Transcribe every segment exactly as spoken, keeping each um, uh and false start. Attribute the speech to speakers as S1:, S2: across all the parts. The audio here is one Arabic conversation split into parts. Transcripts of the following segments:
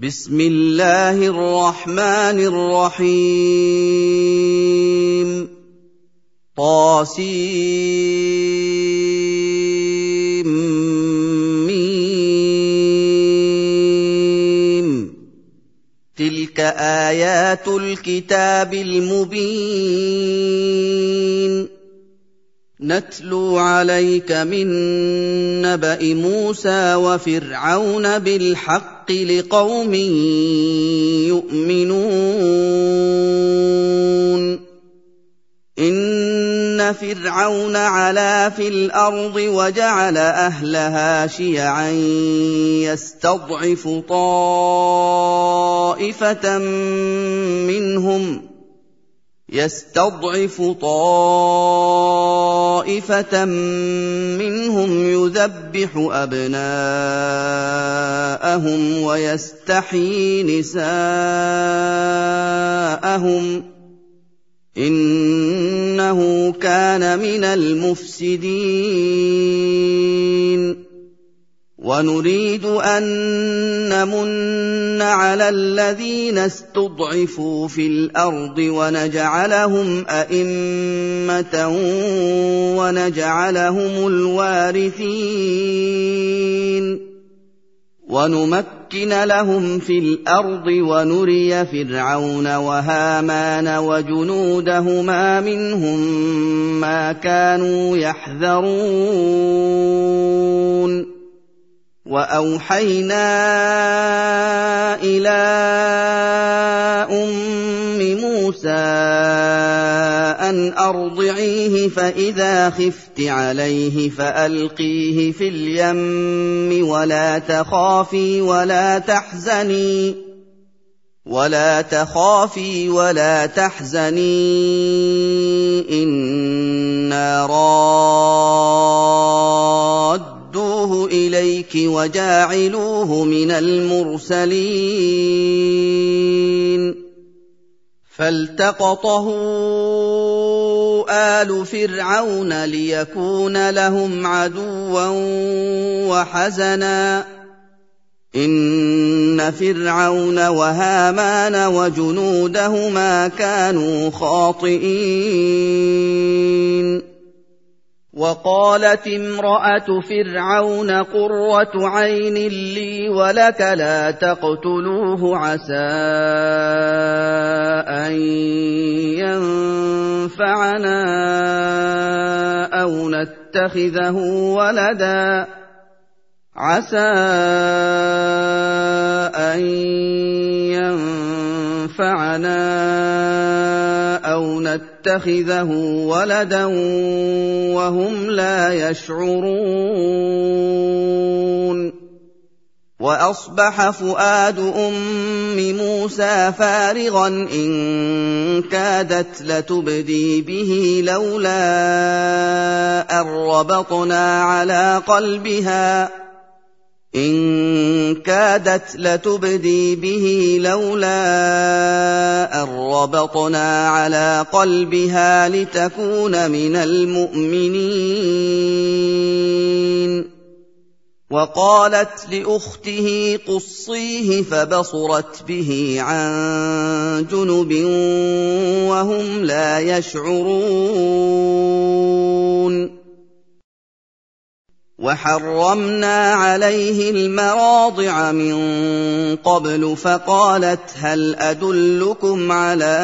S1: بسم الله الرحمن الرحيم طاسيم ميم تلك آيات الكتاب المبين نتلو عليك من نبأ موسى وفرعون بالحق لقوم يؤمنون إن فرعون علا في الأرض وجعل أهلها شيعا يستضعف طائفة منهم يستضعف طائفة منهم يذبح أبناءهم ويستحيي نساءهم إنه كان من المفسدين ونريد أن نمن على الذين استضعفوا في الأرض ونجعلهم أئمة ونجعلهم الوارثين ونمكن لهم في الأرض ونري فرعون وهامان وجنودهما منهم ما كانوا يحذرون وأوحينا إلى أم موسى أن أرضعيه فإذا خفت عليه فألقيه في اليم ولا تخافي ولا تحزني ولا تخافي ولا تحزني إنا رادوه إليك وجاعلوه من المرسلين فالتقطه آل فرعون ليكون لهم عدوا وحزنا إن فرعون وهامان وجنودهما كانوا خاطئين وقالت امرأة فرعون قرة عين لي ولك لا تقتلوه عسى أن ينفعنا أو نتخذه ولدا عسى أن ينفعنا أو نتخذه ولدا وهم لا يشعرون وأصبح فؤاد أم موسى فارغا إن كادت لتبدي به لولا أن ربطنا على قلبها إن كادت لتبدي به لولا أن ربطنا على قلبها لتكون من المؤمنين وقالت لأخته قصيه فبصرت به عن جنب وهم لا يشعرون وحرمنا عليه المراضع من قبل فقالت هل أدلكم على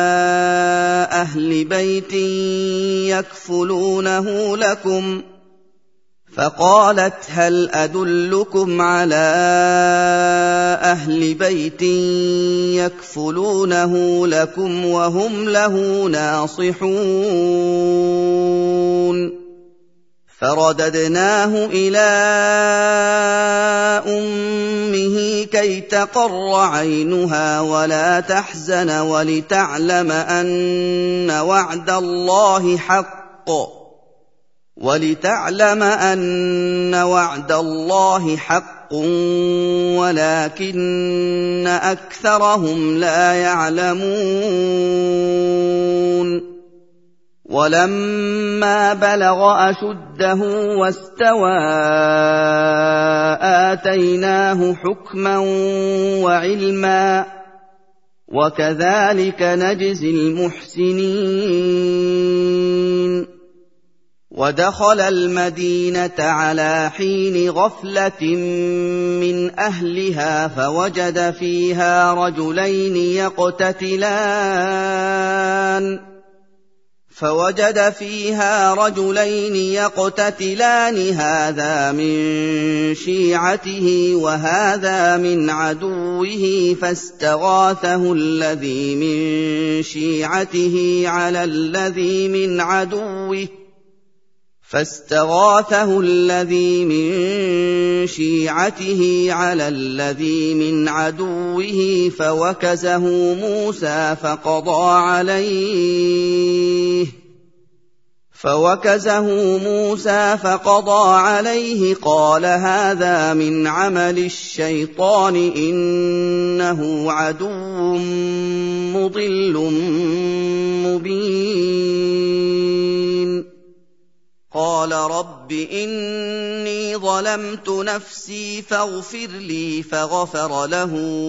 S1: أهل بيت يكفلونه لكم فقالت هل أدلكم على أهل بيت يكفلونه لكم وهم له ناصحون فرددناه إلى أمه كي تقر عينها ولا تحزن ولتعلم أن وعد الله حق ولتعلم أن وعد الله حق ولكن أكثرهم لا يعلمون وَلَمَّا بَلَغَ أَشُدَّهُ وَاسْتَوَىٰ آتَيْنَاهُ حُكْمًا وَعِلْمًا ۚ وَكَذَٰلِكَ نَجْزِي الْمُحْسِنِينَ. وَدَخَلَ الْمَدِينَةَ عَلَىٰ حِينِ غَفْلَةٍ مِّنْ أَهْلِهَا فَوَجَدَ فِيهَا رَجُلَيْنِ يَقْتَتِلَانِ فوجد فيها رجلين يقتتلان هذا من شيعته وهذا من عدوه فاستغاثه الذي من شيعته على الذي من عدوه فاستغاثه الذي من شيعته على الذي من عدوه فوكزه موسى فقضى عليه فوكزه موسى فقضى عليه قال هذا من عمل الشيطان إنه عدو مضل مبين. قال رب إني ظلمت نفسي فاغفر لي فغفر له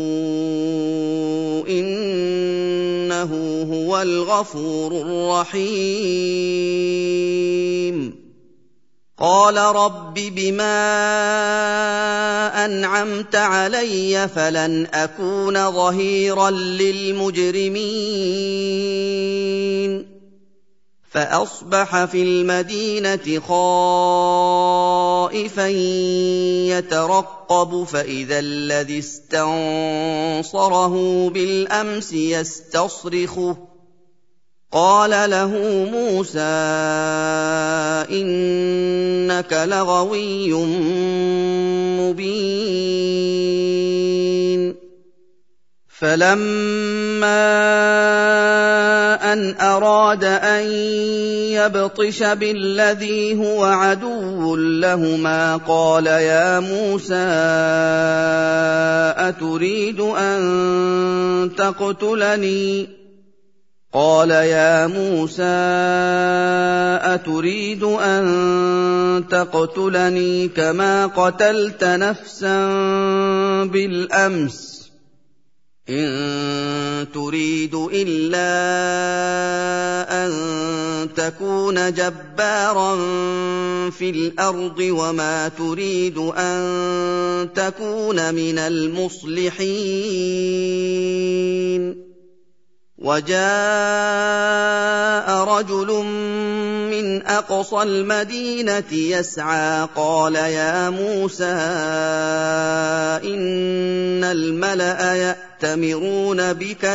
S1: إنه هو الغفور الرحيم. قال رب بما أنعمت علي فلن أكون ظهيرا للمجرمين. فأصبح في المدينة خائفا يترقب فإذا الذي استنصره بالأمس يستصرخه قال له موسى إنك لغوي مبين. فلما أن أراد أن يبطش بالذي هو عدو لهما قال يا موسى أتريد أن تقتلني قال يا موسى أتريد أن تقتلني كما قتلت نفسا بالأمس إن تريد إلا أن تكون جبارا في الأرض وما تريد أن تكون من المصلحين. وجاء رجل من أقصى المدينة يسعى قال يا موسى إن الملأ يأتمرون بك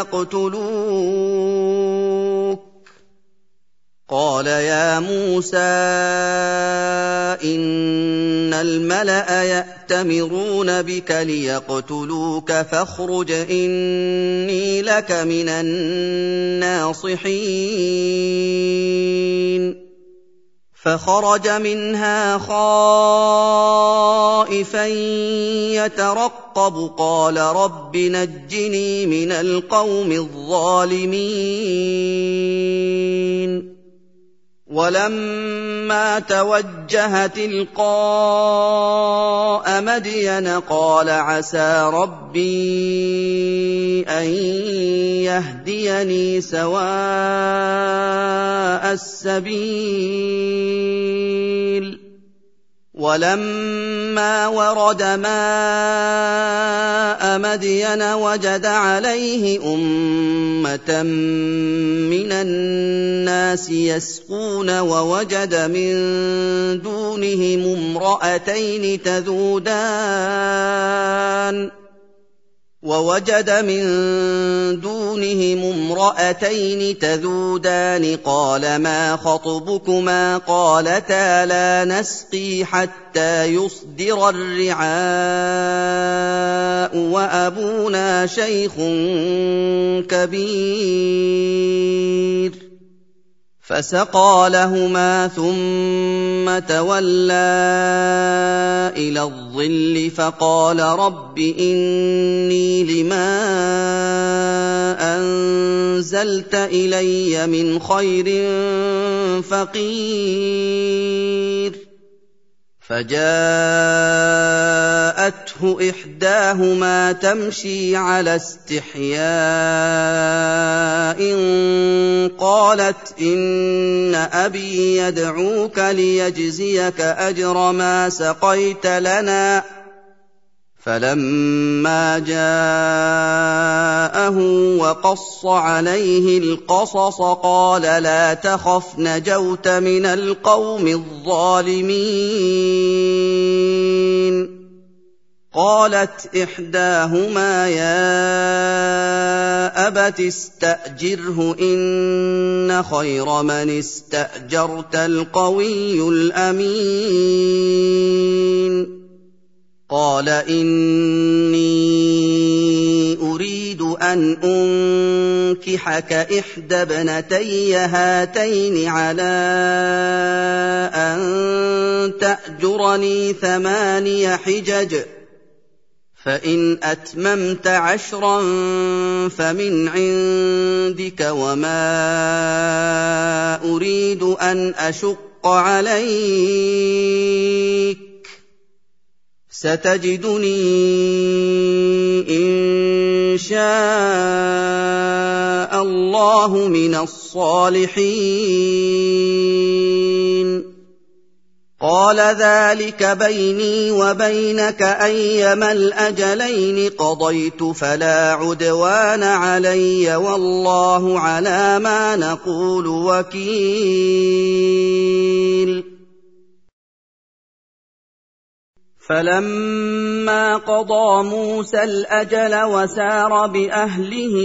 S1: ليقتلوك قال يا موسى إن الملأ يأتمرون بك ليقتلوك فاخرج إني لك من الناصحين. فخرج منها خائفا يترقب قال رب نجني من القوم الظالمين. ولما توجه تلقاء مدين قال عسى ربي أن يهديني سواء السبيل. ولما ورد ماء مدين وجد عليه أمة من الناس يسقون ووجد من دونهم امرأتين تذودان ووجد من دونهم امرأتين تذودان قال ما خطبكما قالتا لا نسقي حتى يصدر الرعاء وأبونا شيخ كبير. فسقى لهما ثم تولى إلى الظل فقال رب إني لما أَنزَلْتَ إِلَيَّ مِنْ خَيْرٍ فَقِيرٌ فَجَاءَتْهُ إِحْدَاهُمَا تَمْشِي عَلَى اسْتِحْيَاءٍ قَالَتْ إِنَّ أَبِي يَدْعُوكَ لِيَجْزِيَكَ أَجْرَ مَا سَقَيْتَ لَنَا فَلَمَّا جَاءَهُ وَقَصَّ عَلَيْهِ الْقَصَصَ قَالَ لَا تَخَفْ نَجَوْتَ مِنَ الْقَوْمِ الظَّالِمِينَ قَالَتْ إِحْدَاهُمَا يَا أَبَتِ اسْتَأْجِرْهُ إِنَّ خَيْرَ مَنِ اسْتَأْجَرْتَ الْقَوِيُّ الْأَمِينُ قَالَ إِنِّي أُرِيدُ أَنْ أُنكِحَكَ إِحْدَى ابْنَتَيَّ هَاتَيْنِ عَلَىٰ أَن تَأْجُرَنِي ثَمَانِيَ حِجَجٍ فَإِنْ أَتْمَمْتَ عَشْرًا فَمِنْ عِندِكَ وَمَا أُرِيدُ أَنْ أَشُقَّ عَلَيْكَ سَتَجِدُنِي إِن شَاءَ اللَّهُ مِنَ الصَّالِحِينَ قَالَ ذَلِكَ بَيْنِي وَبَيْنَكَ أَيَّمَا الْأَجَلَيْنِ قَضَيْتُ فَلَا عُدْوَانَ عَلَيَّ وَاللَّهُ عَلَىٰ مَا نَقُولُ وَكِيلٌ فَلَمَّا قَضَىٰ مُوسَى الْأَجَلَ وَسَارَ بِأَهْلِهِ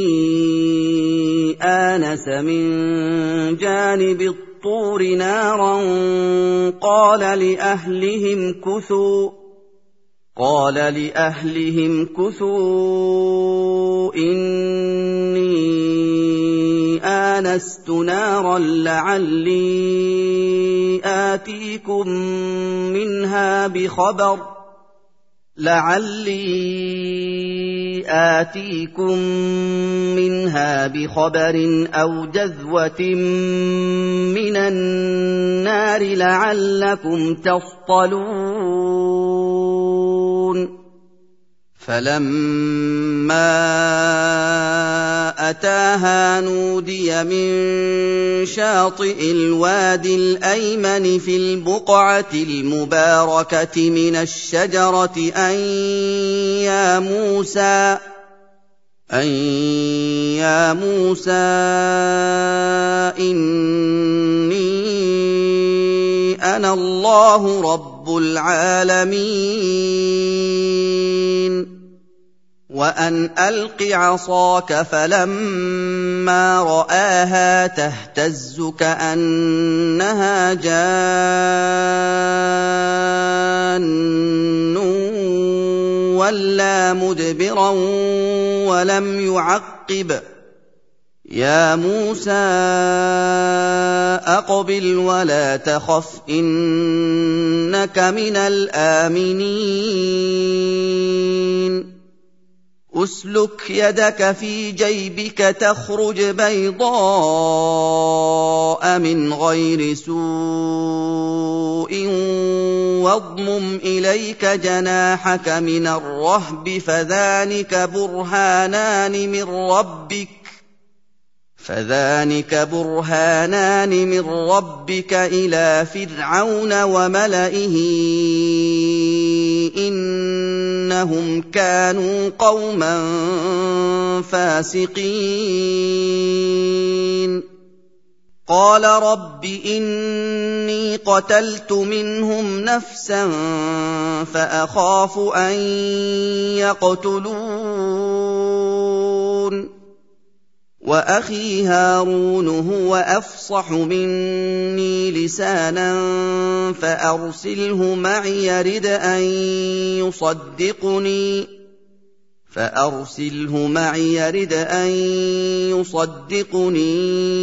S1: آنَسَ مِن جَانِبِ الطُّورِ نَارًا قَالَ لِأَهْلِهِ امْكُثُوا قال لأهلهم كثوا إني آنست نارا لعلي آتيكم منها بخبر لعلي آتيكم منها بخبر أو جذوة من النار لعلكم تصطلون فلما أتاها نودي من شاطئ الوادي الأيمن في البقعة المباركة من الشجرة أن يا موسى أن يا موسى إني أنا الله رب العالمين وأن ألق عصاك فلما رآها تهتز كأنها جان وَلَّىٰ مُدْبِرًا وَلَمْ يُعَقِّبْ يَا مُوسَىٰ أَقْبِلْ وَلَا تَخَفْ إِنَّكَ مِنَ الْآمِنِينَ أُسْلُكْ يَدَكَ فِي جَيْبِكَ تَخْرُجْ بَيْضَاءَ مِنْ غَيْرِ سُوءٍ وَاضْمُمْ إِلَيْكَ جَنَاحَكَ مِنَ الرَّهْبِ فَذَانِكَ بُرْهَانَانِ مِن رَّبِّكَ فَذَانِكَ بُرْهَانَانِ مِن رَّبِّكَ إِلَىٰ فِرْعَوْنَ وَمَلَئِهِ إِنَّهُمْ كَانُوا قَوْمًا فَاسِقِينَ قَالَ رَبِّ إِنِّي قَتَلْتُ مِنْهُمْ نَفْسًا فَأَخَافُ أَن يَقْتُلُونِ وَأَخِي هَارُونُ هُوَ أَفْصَحُ مِنِّي لِسَانًا فَأَرْسِلْهُ مَعِيَ يَرِدْ أَن يُصَدِّقُنِي فَأَرْسِلْهُ مَعِيَ يَرِدْ أَن يُصَدِّقُنِي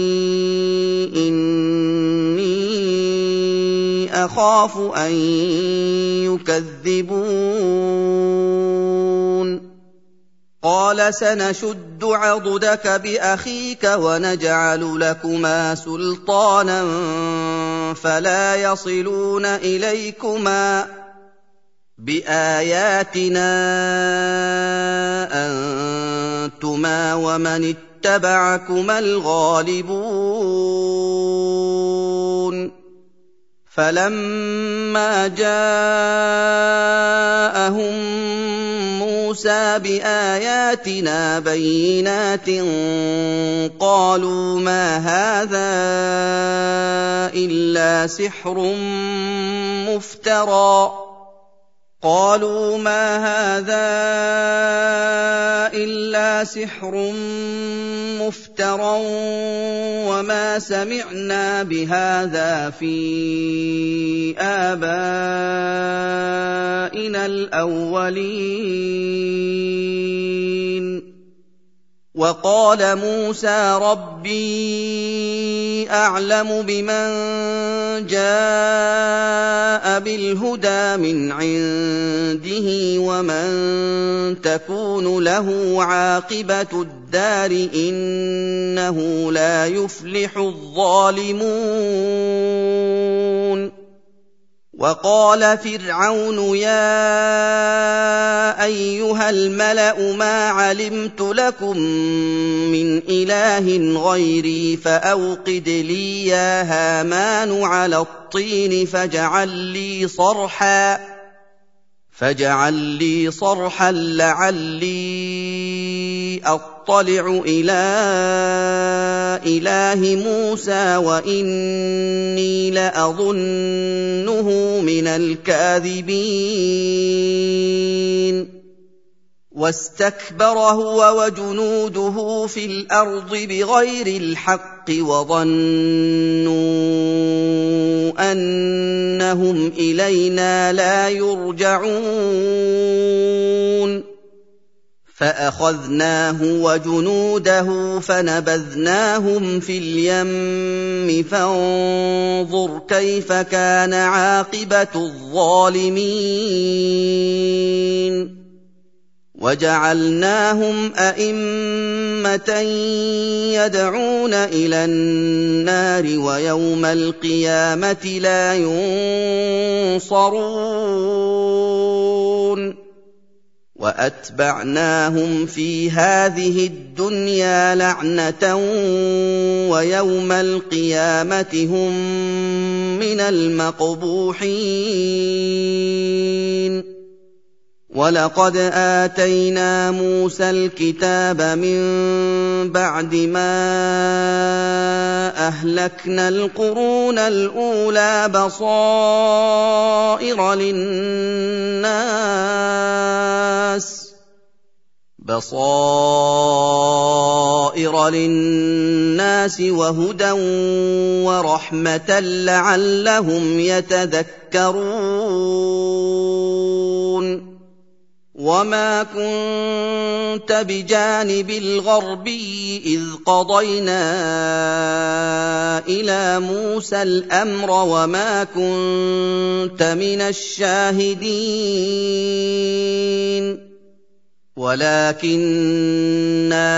S1: إِنِّي أَخَافُ أَن يُكَذِّبُونِ قَالَ سَنَشُدُّ عَضُدَكَ بِأَخِيكَ وَنَجْعَلُ لَكُمَا سُلْطَانًا فَلَا يَصِلُونَ إِلَيْكُمَا بِآيَاتِنَا أَنتُمَا وَمَنِ اتَّبَعَكُمَا الْغَالِبُونَ فَلَمَّا جَاءَهُم مُوسَىٰ بِآيَاتِنَا بَيِّنَاتٍ قَالُوا مَا هَٰذَا إِلَّا سِحْرٌ مُّفْتَرًى قالوا ما هذا إلا سحر مفترى وما سمعنا بهذا في آبائنا الأولين وقال موسى ربي أعلم بمن جاء بالهدى من عنده ومن تكون له عاقبة الدار إنه لا يفلح الظالمون وقال فرعون يا أيها الملأ ما علمت لكم من إله غيري فأوقد لي يا هامان على الطين فاجعل لي صرحا فاجعل لي صرحا لعلي أطلع إلى إله موسى وإني لأظنه من الكاذبين واستكبر هو وجنوده في الأرض بغير الحق وظنوا أنهم إلينا لا يرجعون فأخذناه وجنوده فنبذناهم في اليم فانظر كيف كان عاقبة الظالمين وجعلناهم أئمة يدعون إلى النار ويوم القيامة لا ينصرون وأتبعناهم في هذه الدنيا لعنة ويوم القيامة هم من المقبوحين وَلَقَدْ آتَيْنَا مُوسَى الْكِتَابَ مِن بَعْدِ مَا أَهْلَكْنَا الْقُرُونَ الْأُولَىٰ بَصَائِرَ لِلنَّاسِ بَصَائِرَ لِلنَّاسِ وَهُدًى وَرَحْمَةً لَّعَلَّهُمْ يَتَذَكَّرُونَ وَمَا كُنتَ بِجَانِبِ الْغَرْبِيِّ إِذْ قَضَيْنَا إِلَىٰ مُوسَى الْأَمْرَ وَمَا كُنتَ مِنَ الشَّاهِدِينَ وَلَٰكِنَّا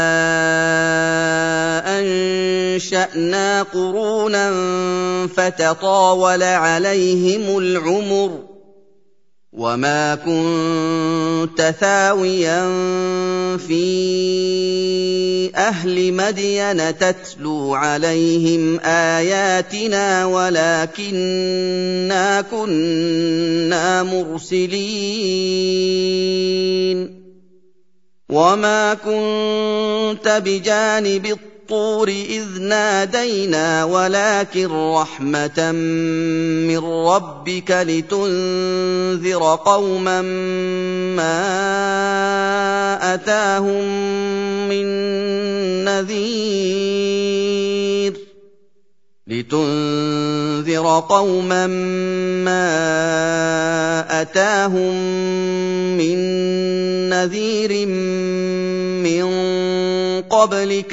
S1: أَنشَأْنَا قُرُونًا فَتَطَاوَلَ عَلَيْهِمُ الْعُمُرُ وَمَا كُنتَ ثَاوِيًا فِي أَهْلِ مَدْيَنَ تَتْلُو عَلَيْهِمْ آيَاتِنَا وَلَٰكِنَّا كُنَّا مُرْسِلِينَ وَمَا كُنتَ بِجَانِبِ الطُّورِ إِذْ نَادَيْنَا وَلَٰكِن رَّحْمَةً مِّن رَّبِّكَ لِتُنذِرَ قَوْمًا مَّا أَتَاهُم مِّن نَّذِيرٍ لِتُنذِرَ قَوْمًا مَّا أَتَاهُم مِّن نَّذِيرٍ مِّن قَبْلِكَ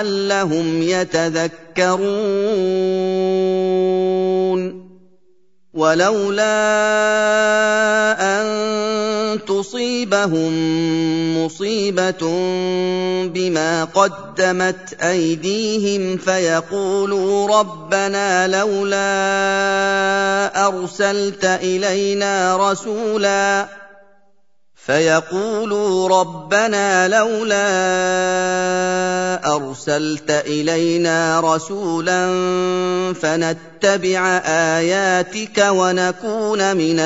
S1: لَعَلَّهُمْ يَتَذَكَّرُونَ وَلَوْلَا أَن تُصِيبَهُم مُّصِيبَةٌ بِمَا قَدَّمَتْ أَيْدِيهِمْ فَيَقُولُوا رَبَّنَا لَوْلَا أَرْسَلْتَ إِلَيْنَا رَسُولًا فَيَقُولُوا رَبَّنَا لَوْلَا أَرْسَلْتَ إِلَيْنَا رَسُولًا فَنَتَّبِعَ آيَاتِكَ وَنَكُونَ مِنَ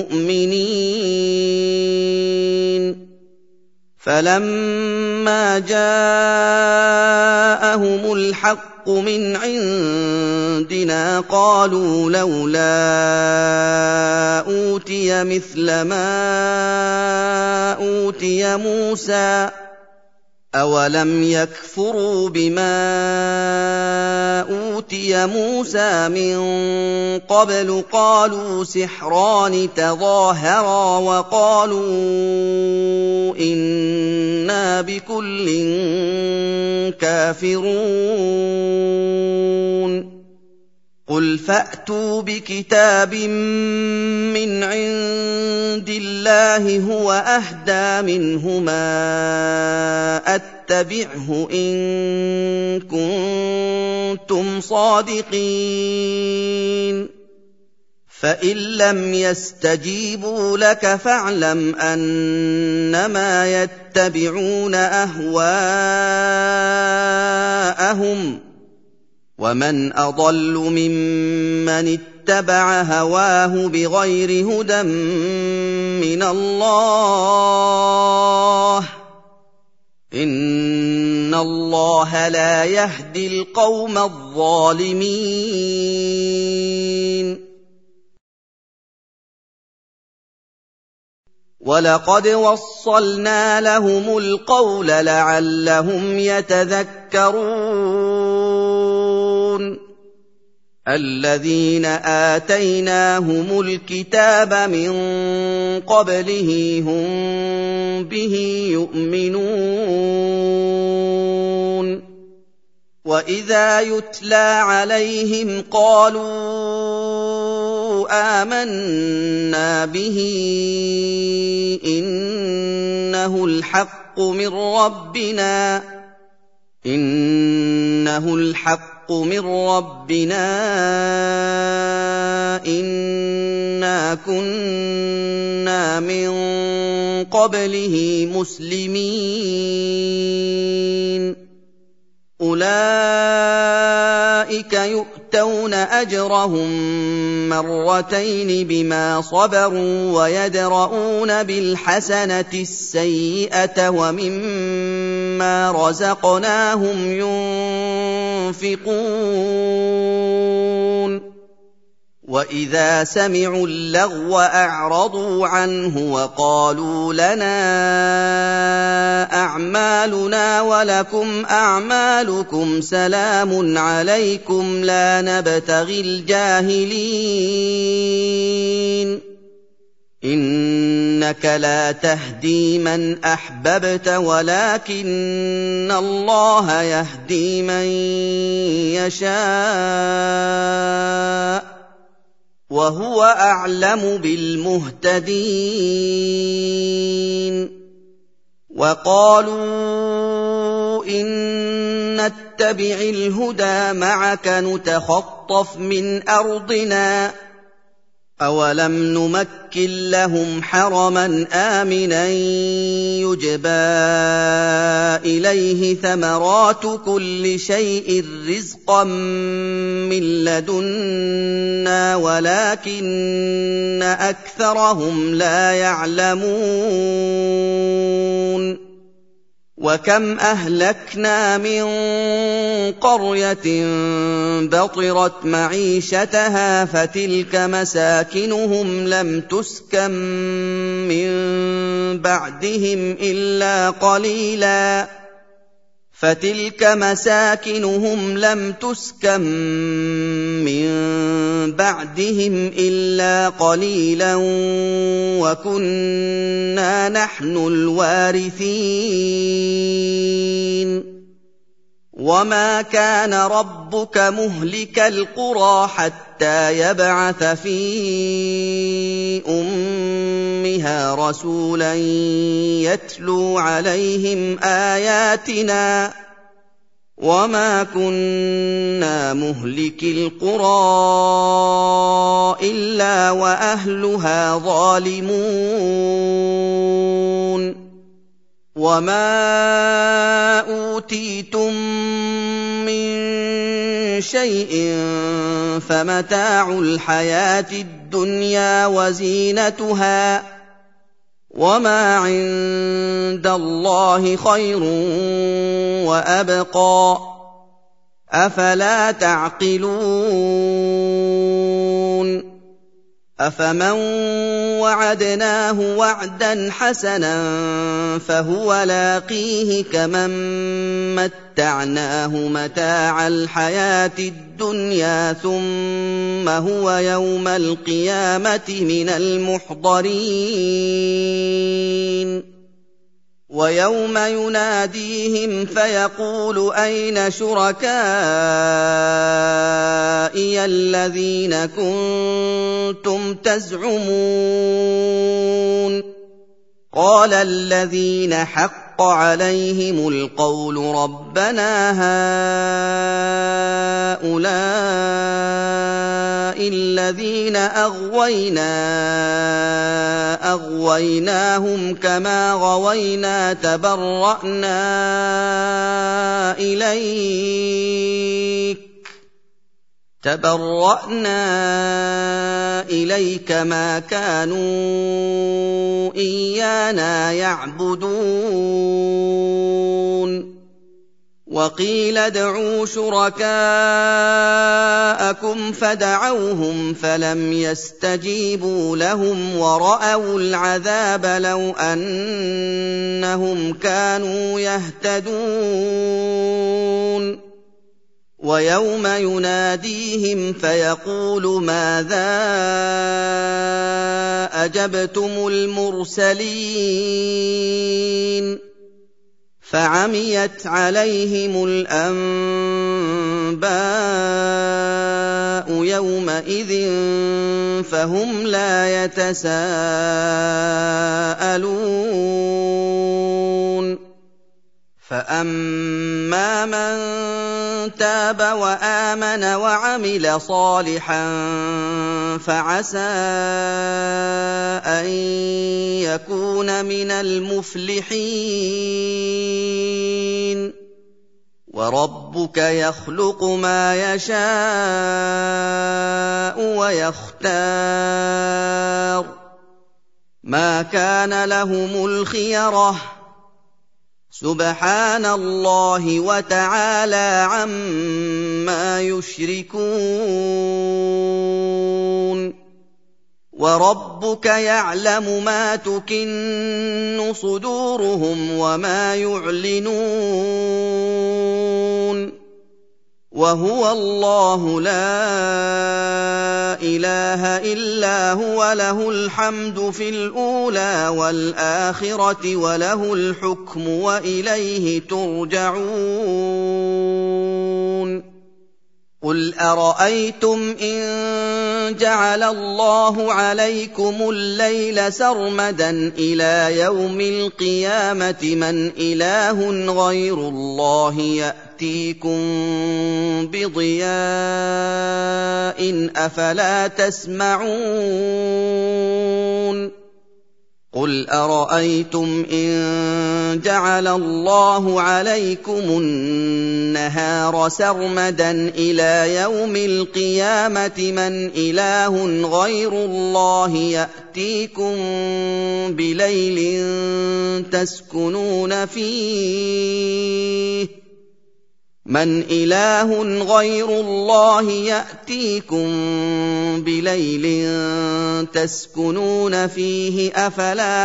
S1: الْمُؤْمِنِينَ فَلَمَّا جَاءَهُمُ الْحَقُّ مِنْ عِندِنَا قَالُوا لَوْلَا أُوتِيَ مِثْلَ مَا أُوتِيَ مُوسَىٰ ۚ أَوَلَمْ يَكْفُرُوا بِمَا أُوتِيَ مُوسَىٰ مِن قَبْلُ ۖ قَالُوا سِحْرَانِ تَظَاهَرَا وَقَالُوا إِنَّا بِكُلٍّ كَافِرُونَ قُلْ فَأْتُوا بِكِتَابٍ مِّنْ عِندِ اللَّهِ هُوَ أَهْدَىٰ مِنْهُمَا أَتَّبِعْهُ إِن كُنتُمْ صَادِقِينَ فَإِن لَّمْ يَسْتَجِيبُوا لَكَ فَاعْلَمْ أَنَّمَا يَتَّبِعُونَ أَهْوَاءَهُمْ ۚ وَمَنْ أَضَلُّ مِمَّنِ اتَّبَعَ هَوَاهُ بِغَيْرِ هُدًى مِّنَ اللَّهِ ۚ إِنَّ اللَّهَ لَا يَهْدِي الْقَوْمَ الظَّالِمِينَ وَلَقَدْ وَصَّلْنَا لَهُمُ الْقَوْلَ لَعَلَّهُمْ يَتَذَكَّرُونَ الَّذِينَ آتَيْنَاهُمُ الْكِتَابَ مِن قَبْلِهِ هُم بِهِ يُؤْمِنُونَ وَإِذَا يُتْلَىٰ عَلَيْهِمْ قَالُوا آمَنَّا بِهِ إِنَّهُ الْحَقُّ مِن رَّبِّنَا إِنَّهُ الْحَقُّ مِن رَّبِّنَا إِنَّا كُنَّا مِن قَبْلِهِ مُسْلِمِينَ أُولَٰئِكَ يُؤْتَوْنَ أَجْرَهُم مَّرَّتَيْنِ بِمَا صَبَرُوا وَيَدْرَءُونَ بِالْحَسَنَةِ السَّيِّئَةَ وَمِمَّا رَزَقْنَاهُمْ يُنفِقُونَ وَإِذَا سَمِعُوا اللَّغْوَ أَعْرَضُوا عَنْهُ وَقَالُوا لَنَا أَعْمَالُنَا وَلَكُمْ أَعْمَالُكُمْ سَلَامٌ عَلَيْكُمْ لَا نَبْتَغِي الْجَاهِلِينَ إِنَّكَ لَا تَهْدِي مَنْ أَحْبَبْتَ وَلَٰكِنَّ اللَّهَ يَهْدِي مَن يَشَاءُ وَهُوَ أَعْلَمُ بِالْمُهْتَدِينَ وَقَالُوا إِن نَّتَّبِعِ الْهُدَىٰ مَعَكَ نُتَخَطَّفْ مِنْ أَرْضِنَا أَوَلَمْ نُمَكِّن لَّهُمْ حَرَمًا آمِنًا يُجْبَىٰ إِلَيْهِ ثَمَرَاتُ كُلِّ شَيْءٍ رِّزْقًا مِّن لَّدُنَّا وَلَٰكِنَّ أَكْثَرَهُمْ لَا يَعْلَمُونَ وَكَمْ أَهْلَكْنَا مِن قَرْيَةٍ بَطِرَتْ مَعِيشَتَهَا فَتِلْكَ مَسَاكِنُهُمْ لَمْ تُسْكَن مِّن بَعْدِهِمْ إِلَّا قَلِيلًا فَتِلْكَ مَسَاكِنُهُمْ لَمْ تُسْكَن مِّن بَعْدِهِمْ إِلَّا قَلِيلًا وَكُنَّا نَحْنُ الْوَارِثِينَ وما كان ربك مهلك القرى حتى يبعث في أمها رسولا يتلو عليهم آياتنا وما كنا مهلك القرى إلا وأهلها ظالمون وما أوتيتم من شيء فمتاع الحياة الدنيا وزينتها وما عند الله خير وأبقى أفلا تعقلون أفمن وعدناه وعدا حسنا فهو لاقيه كمن متعناه متاع الحياة الدنيا ثم هو يوم القيامة من المحضرين ويوم يناديهم فيقول أين شركائي الذين كنتم تزعمون قال الذين حق عليهم القول ربنا هؤلاء الذين أغوينا أغويناهم كما غوينا تبرأنا إليك تبرأنا إليك ما كانوا إيانا يعبدون وقيل ادعوا شركاءكم فدعوهم فلم يستجيبوا لهم ورأوا العذاب لو أنهم كانوا يهتدون ويوم يناديهم فيقول ماذا أجبتم المرسلين فعميت عليهم الأنباء يومئذ فهم لا يتساءلون فأما من تاب وآمن وعمل صالحا فعسى أن يكون من المفلحين وربك يخلق ما يشاء ويختار ما كان لهم الخيرة سبحان الله وتعالى عما يشركون وربك يعلم ما تكن صدورهم وما يعلنون وهو الله لا إله إلا هو له الحمد في الأولى والآخرة وله الحكم وإليه ترجعون قل أرأيتم إن جعل الله عليكم الليل سرمدا إلى يوم القيامة من إله غير الله يأتيكم بضياء أفلا تسمعون قل أرأيتم إن جعل الله عليكم النهار سرمدا إلى يوم القيامة من إله غير الله يأتيكم بليل تسكنون فيه من إله غير الله يأتيكم بليل تسكنون فيه أفلا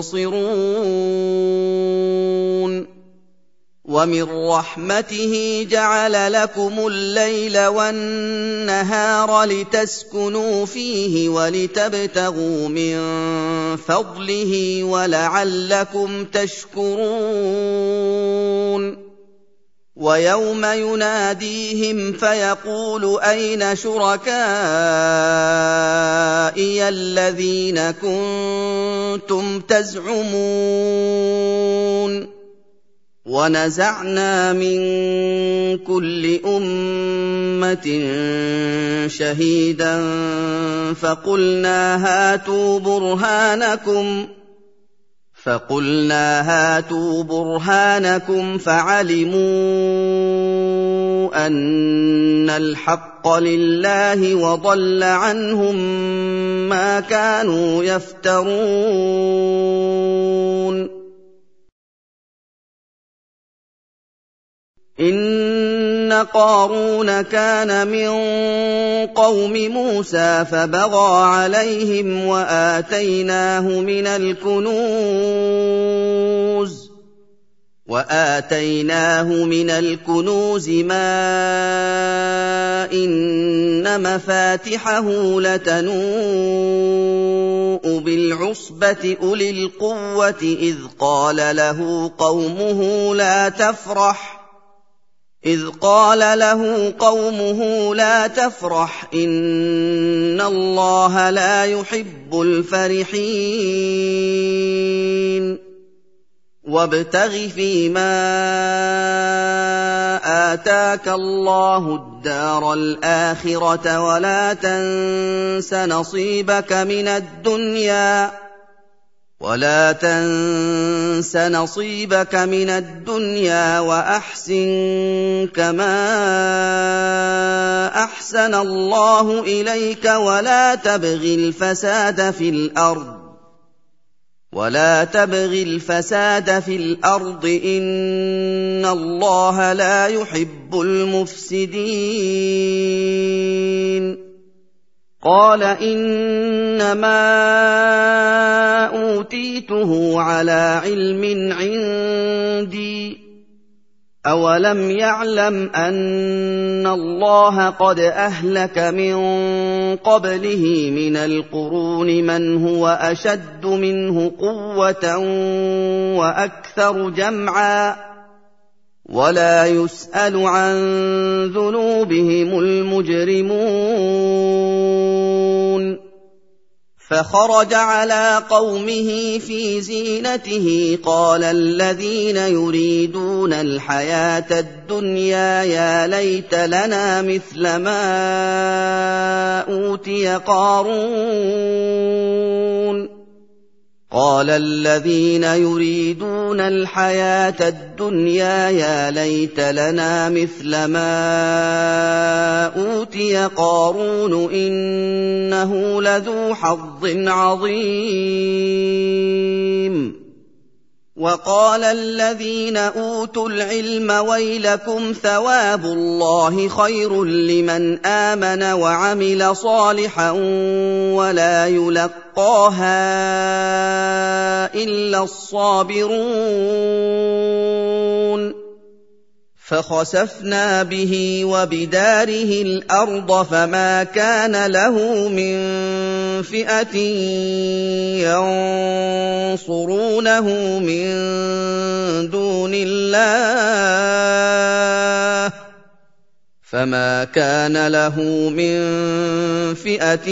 S1: تبصرون ومن رحمته جعل لكم الليل والنهار لتسكنوا فيه ولتبتغوا من فضله ولعلكم تشكرون ويوم يناديهم فيقول أين شركائي الذين كنتم تزعمون ونزعنا من كل أمة شهيدا فقلنا هاتوا برهانكم فقلنا هاتوا برهانكم فعلموا أن الحق لله وضل عنهم ما كانوا يفترون إن قارون كان من قوم موسى فبغى عليهم وآتيناه من الكنوز وآتيناه من الكنوز ما إن مفاتحه لتنوء بالعصبة أولي القوة إذ قال له قومه لا تفرح إذ قال له قومه لا تفرح إن الله لا يحب الفرحين وابتغ فيما آتاك الله الدار الآخرة ولا تنس نصيبك من الدنيا ولا تنس نصيبك من الدنيا وأحسن كما أحسن الله إليك ولا تبغ الفساد في الأرض ولا تبغ الفساد في الأرض إن الله لا يحب المفسدين قال إنما أوتيته على علم عندي أولم يعلم أن الله قد أهلك من قبله من القرون من هو أشد منه قوة وأكثر جمعا ولا يسأل عن ذنوبهم المجرمون فخرج على قومه في زينته قال الذين يريدون الحياة الدنيا يا ليت لنا مثل ما أوتي قارون قال الذين يريدون الحياة الدنيا يا ليت لنا مثل ما أوتي قارون إنه لذو حظ عظيم وقال الذين أوتوا العلم ويلكم ثواب الله خير لمن آمن وعمل صالحا ولا يلقاها إلا الصابرون فخسفنا به وبداره الأرض فما كان له من فئة ينصرونه من دون الله فما كان له من فئة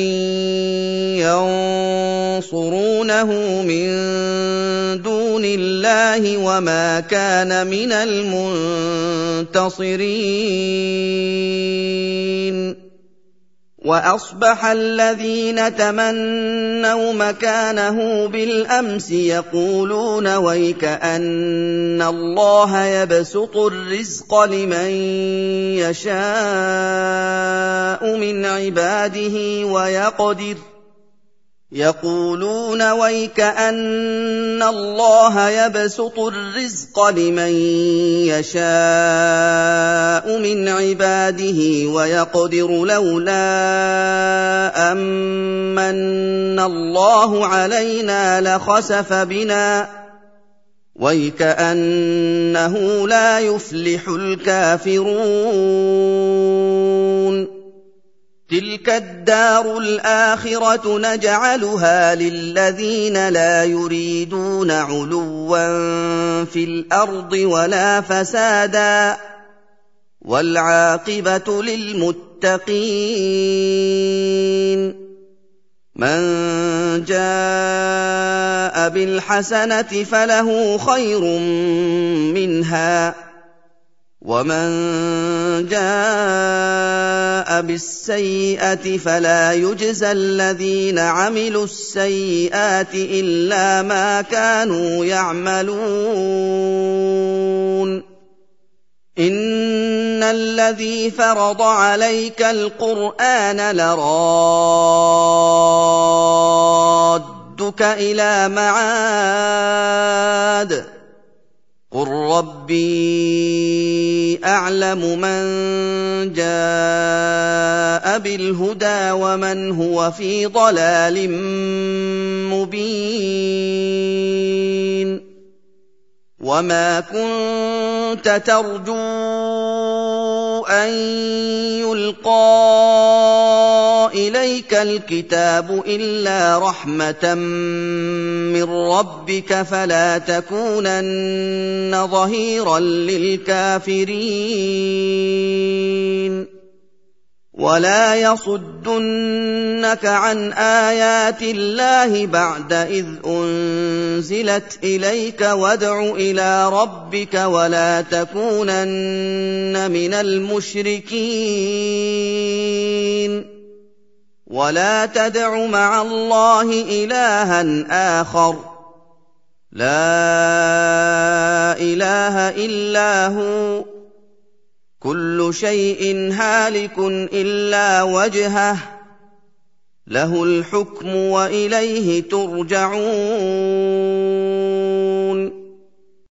S1: ينصرونه من دون الله وما كان من المنتصرين وأصبح الذين تمنوا مكانه بالأمس يقولون ويكأن الله يبسط الرزق لمن يشاء من عباده ويقدر يقولون ويكأن الله يبسط الرزق لمن يشاء من عباده ويقدر لولا أمن الله علينا لخسف بنا ويكأنه لا يفلح الكافرون تلك الدار الآخرة نجعلها للذين لا يريدون علوا في الأرض ولا فسادا وَالْعَاقِبَةُ لِلْمُتَّقِينَ مَن جَاءَ بِالْحَسَنَةِ فَلَهُ خَيْرٌ مِّنْهَا وَمَن جَاءَ بِالسَّيِّئَةِ فَلَا يُجْزَى الَّذِينَ عَمِلُوا السَّيِّئَاتِ إِلَّا مَا كَانُوا يَعْمَلُونَ إِنَّ الَّذِي فَرَضَ عَلَيْكَ الْقُرْآنَ لَرَادُّكَ إِلَىٰ مَعَادٍ قُل رَّبِّي أَعْلَمُ مَن جَاءَ بِالْهُدَىٰ وَمَنْ هُوَ فِي ضَلَالٍ مُّبِينٍ وَمَا كُنتَ تَرْجُو أَن يُلْقَىٰ إِلَيْكَ الْكِتَابُ إِلَّا رَحْمَةً مِّن رَّبِّكَ فَلَا تَكُونَنَّ ظَهِيرًا لِّلْكَافِرِينَ وَلَا يَصُدُّنَّكَ عَنْ آيَاتِ اللَّهِ بَعْدَ إِذْ أُنزِلَتْ إِلَيْكَ وَادْعُ إِلَىٰ رَبِّكَ وَلَا تَكُونَنَّ مِنَ الْمُشْرِكِينَ وَلَا تَدْعُ مَعَ اللَّهِ إِلَٰهًا آخَرَ لَا إِلَٰهَ إِلَّا هُوَ كُلُّ شَيْءٍ هَالِكٌ إِلَّا وَجْهَهُ لَهُ الْحُكْمُ وَإِلَيْهِ تُرْجَعُونَ